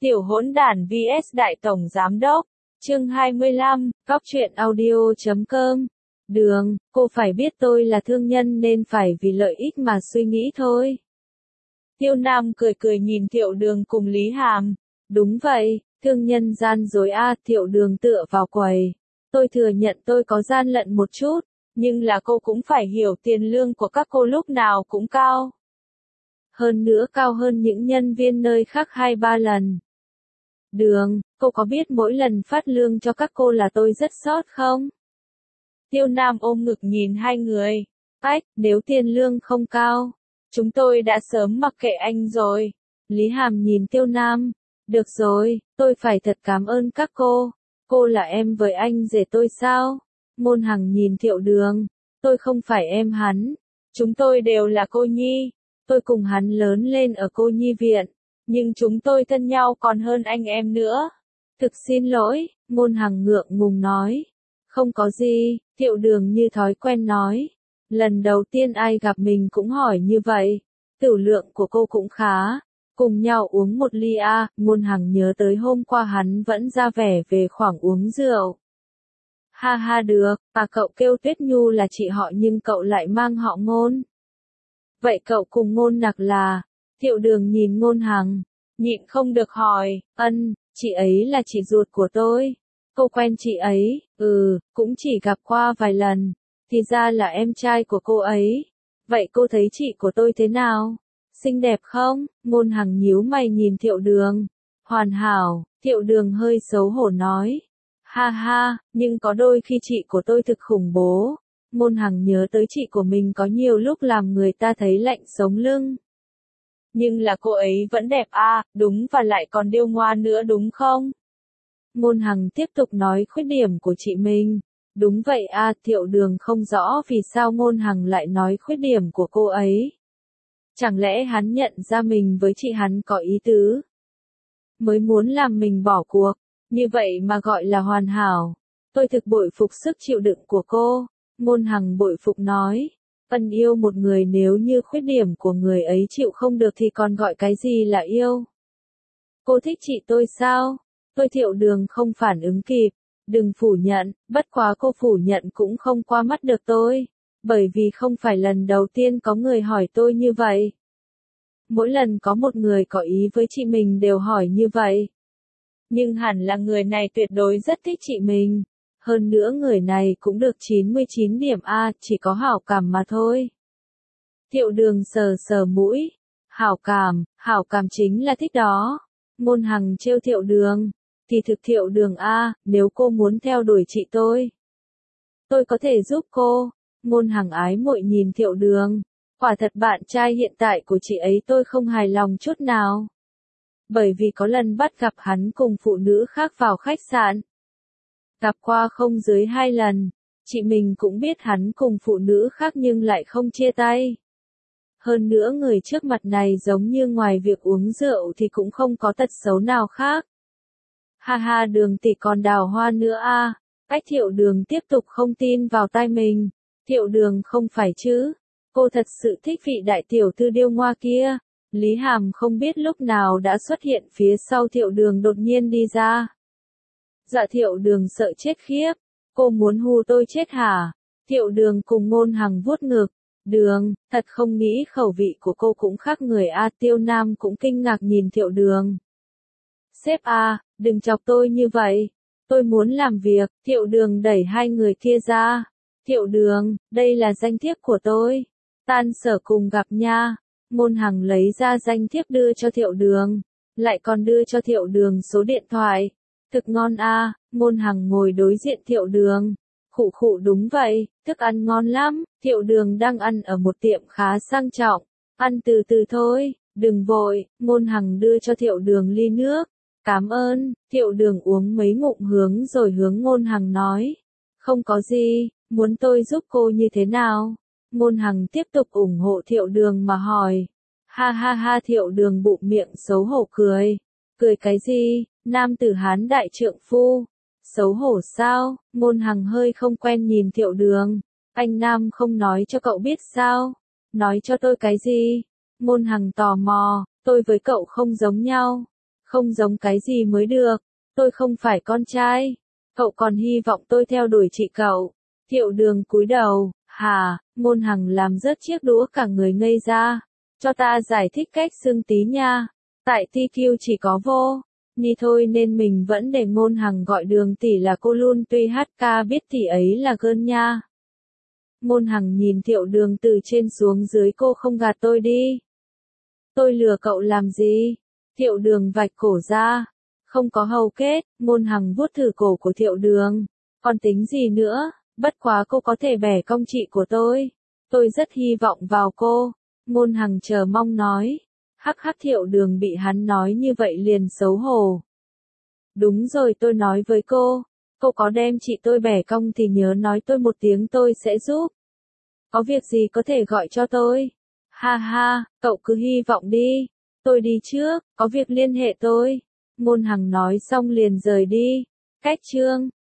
Tiểu hỗn đản vs Đại Tổng Giám Đốc, chương 25, Cóc truyện audio.com. Đường, cô phải biết tôi là thương nhân nên phải vì lợi ích mà suy nghĩ thôi. Tiêu Nam cười cười nhìn Thiệu Đường cùng Lý Hàm. Đúng vậy, thương nhân gian dối a. Thiệu Đường tựa vào quầy. Tôi thừa nhận tôi có gian lận một chút, nhưng là cô cũng phải hiểu tiền lương của các cô lúc nào cũng cao. Hơn nữa cao hơn những nhân viên nơi khác 2-3 lần. Đường, cô có biết mỗi lần phát lương cho các cô là tôi rất sót không? Tiêu Nam ôm ngực nhìn hai người. Ách, nếu tiền lương không cao, chúng tôi đã sớm mặc kệ anh rồi. Lý Hàm nhìn Tiêu Nam. Được rồi, tôi phải thật cảm ơn các cô. Cô là em với anh rể tôi sao? Ngôn Hằng nhìn Thiệu Đường. Tôi không phải em hắn. Chúng tôi đều là cô nhi. Tôi cùng hắn lớn lên ở cô nhi viện. Nhưng chúng tôi thân nhau còn hơn anh em nữa. Thực xin lỗi, Ngôn Hằng ngượng ngùng nói. Không có gì, Thiệu Đường như thói quen nói. Lần đầu tiên ai gặp mình cũng hỏi như vậy. Tửu lượng của cô cũng khá. Cùng nhau uống một ly a. Ngôn Hằng nhớ tới hôm qua hắn vẫn ra vẻ về khoảng uống rượu. Ha ha được, cậu kêu Tuyết Nhu là chị họ nhưng cậu lại mang họ Ngôn. Vậy cậu cùng Ngôn Nặc là? Thiệu Đường nhìn Ngôn Hằng, nhịn không được hỏi. Chị ấy là chị ruột của tôi. Cô quen chị ấy? Cũng chỉ gặp qua vài lần. Thì ra là em trai của cô ấy. Vậy cô thấy chị của tôi thế nào? Xinh đẹp không? Ngôn Hằng nhíu mày nhìn Thiệu Đường. Hoàn hảo, Thiệu Đường hơi xấu hổ nói. Ha ha, nhưng có đôi khi chị của tôi thực khủng bố. Ngôn Hằng nhớ tới chị của mình có nhiều lúc làm người ta thấy lạnh sống lưng. Nhưng là cô ấy vẫn đẹp a, đúng, và lại còn điêu ngoa nữa đúng không? Ngôn Hằng tiếp tục nói khuyết điểm của chị mình. Đúng vậy a. Thiệu Đường không rõ vì sao Ngôn Hằng lại nói khuyết điểm của cô ấy. Chẳng lẽ hắn nhận ra mình với chị hắn có ý tứ? Mới muốn làm mình bỏ cuộc, như vậy mà gọi là hoàn hảo. Tôi thực bội phục sức chịu đựng của cô. Ngôn Hằng bội phục nói. Yêu một người nếu như khuyết điểm của người ấy chịu không được thì còn gọi cái gì là yêu? Cô thích chị tôi sao? Tôi Thiệu Đường không phản ứng kịp. Đừng phủ nhận, bất quá cô phủ nhận cũng không qua mắt được tôi. Bởi vì không phải lần đầu tiên có người hỏi tôi như vậy. Mỗi lần có một người có ý với chị mình đều hỏi như vậy. Nhưng hẳn là người này tuyệt đối rất thích chị mình. Hơn nữa người này cũng được 99 điểm A, chỉ có hảo cảm mà thôi. Thiệu Đường sờ sờ mũi. Hảo cảm chính là thích đó. Ngôn Hằng trêu Thiệu Đường. Thì thực Thiệu Đường A, nếu cô muốn theo đuổi chị tôi có thể giúp cô. Ngôn Hằng ái muội nhìn Thiệu Đường. Quả thật bạn trai hiện tại của chị ấy tôi không hài lòng chút nào. Bởi vì có lần bắt gặp hắn cùng phụ nữ khác vào khách sạn. Gặp qua không dưới 2 lần. Chị mình cũng biết hắn cùng phụ nữ khác nhưng lại không chia tay. Hơn nữa người trước mặt này giống như ngoài việc uống rượu thì cũng không có tật xấu nào khác. Ha ha, Đường tỷ còn đào hoa nữa a. Thiệu Đường tiếp tục không tin vào tai mình. Thiệu Đường không phải chứ. Cô thật sự thích vị đại tiểu thư điêu ngoa kia. Lý Hàm không biết lúc nào đã xuất hiện phía sau Thiệu Đường đột nhiên đi ra. Dạ Thiệu Đường sợ chết khiếp. Cô muốn hù tôi chết hả? Thiệu Đường cùng Ngôn Hằng vuốt ngực. Đường, thật không nghĩ khẩu vị của cô cũng khác người a. Tiêu Nam cũng kinh ngạc nhìn Thiệu Đường. Sếp a, đừng chọc tôi như vậy. Tôi muốn làm việc. Thiệu Đường đẩy hai người kia ra. Thiệu Đường, đây là danh thiếp của tôi. Tan sở cùng gặp nha. Ngôn Hằng lấy ra danh thiếp đưa cho Thiệu Đường. Lại còn đưa cho Thiệu Đường số điện thoại. Thực ngon a. Ngôn Hằng ngồi đối diện Thiệu Đường. Khụ đúng vậy, thức ăn ngon lắm. Thiệu Đường đang ăn ở một tiệm khá sang trọng. Ăn từ từ thôi, đừng vội. Ngôn Hằng đưa cho Thiệu Đường ly nước. Cảm ơn. Thiệu Đường uống mấy ngụm rồi hướng Ngôn Hằng nói. Không có gì, muốn tôi giúp cô như thế nào? Ngôn Hằng tiếp tục ủng hộ Thiệu Đường mà hỏi. Ha ha ha, Thiệu Đường bụng miệng xấu hổ cười. Cười cái gì? Nam tử Hán đại trượng phu. Xấu hổ sao? Ngôn Hằng hơi không quen nhìn Thiệu Đường. Anh Nam không nói cho cậu biết sao? Nói cho tôi cái gì? Ngôn Hằng tò mò. Tôi với cậu không giống nhau. Không giống cái gì mới được, tôi không phải con trai. Cậu còn hy vọng tôi theo đuổi chị cậu. Thiệu Đường cúi đầu, hả, Ngôn Hằng làm rớt chiếc đũa cả người ngây ra. Cho ta giải thích cách xưng tí nha. Tại TQ chỉ có vô ni thôi nên mình vẫn để Ngôn Hằng gọi Đường tỷ là cô luôn, tuy HK biết tỷ ấy là gơn nha. Ngôn Hằng nhìn Thiệu Đường từ trên xuống dưới, cô không gạt tôi đi. Tôi lừa cậu làm gì? Thiệu Đường vạch cổ ra. Không có hầu kết. Ngôn Hằng vuốt thử cổ của Thiệu Đường. Còn tính gì nữa, bất quá cô có thể bẻ cong chị của tôi. Tôi rất hy vọng vào cô. Ngôn Hằng chờ mong nói. Hắc hắc, Thiệu Đường bị hắn nói như vậy liền xấu hổ. Đúng rồi, tôi nói với cô có đem chị tôi bẻ cong thì nhớ nói tôi một tiếng, tôi sẽ giúp. Có việc gì có thể gọi cho tôi. Ha ha, cậu cứ hy vọng đi. Tôi đi trước, có việc liên hệ tôi. Ngôn Hằng nói xong liền rời đi. Cách chương